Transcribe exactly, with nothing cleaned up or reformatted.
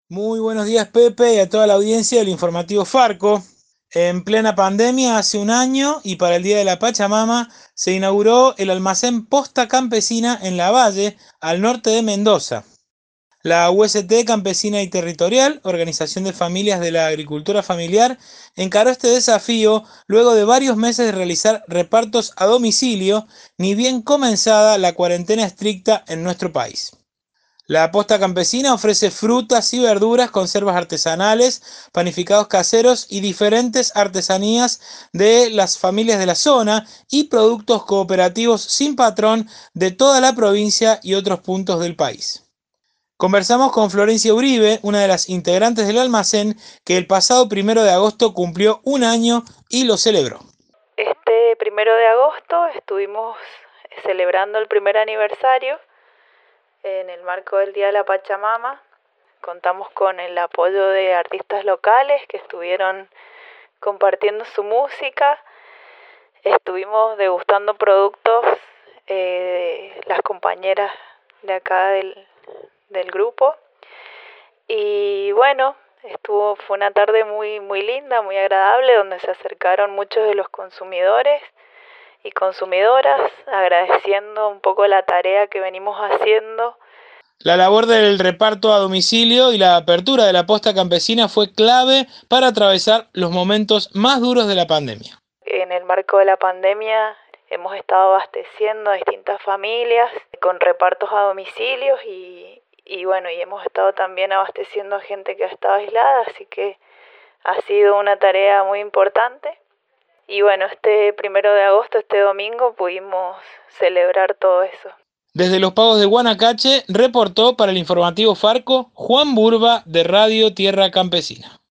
Muy buenos días, Pepe, y a toda la audiencia del informativo Farco. En plena pandemia, hace un año, y para el Día de la Pachamama, se inauguró el almacén Posta Campesina en Lavalle, al norte de Mendoza. La U S T Campesina y Territorial, Organización de Familias de la Agricultura Familiar, encaró este desafío luego de varios meses de realizar repartos a domicilio, ni bien comenzada la cuarentena estricta en nuestro país. La Posta Campesina ofrece frutas y verduras, conservas artesanales, panificados caseros y diferentes artesanías de las familias de la zona y productos cooperativos sin patrón de toda la provincia y otros puntos del país. Conversamos con Florencia Uribe, una de las integrantes del almacén, que el pasado primero de agosto cumplió un año y lo celebró. Este primero de agosto estuvimos celebrando el primer aniversario en el marco del Día de la Pachamama. Contamos con el apoyo de artistas locales que estuvieron compartiendo su música. Estuvimos degustando productos eh, de las compañeras de acá del, del grupo. Y bueno, estuvo, fue una tarde muy, muy linda, muy agradable, donde se acercaron muchos de los consumidores y consumidoras, agradeciendo un poco la tarea que venimos haciendo. La labor del reparto a domicilio y la apertura de la Posta Campesina fue clave para atravesar los momentos más duros de la pandemia. En el marco de la pandemia hemos estado abasteciendo a distintas familias con repartos a domicilios y, y bueno, y hemos estado también abasteciendo a gente que ha estado aislada, así que ha sido una tarea muy importante. Y bueno, este primero de agosto, este domingo, pudimos celebrar todo eso. Desde los Pagos de Guanacache, reportó para el informativo Farco Juan Burba de Radio Tierra Campesina.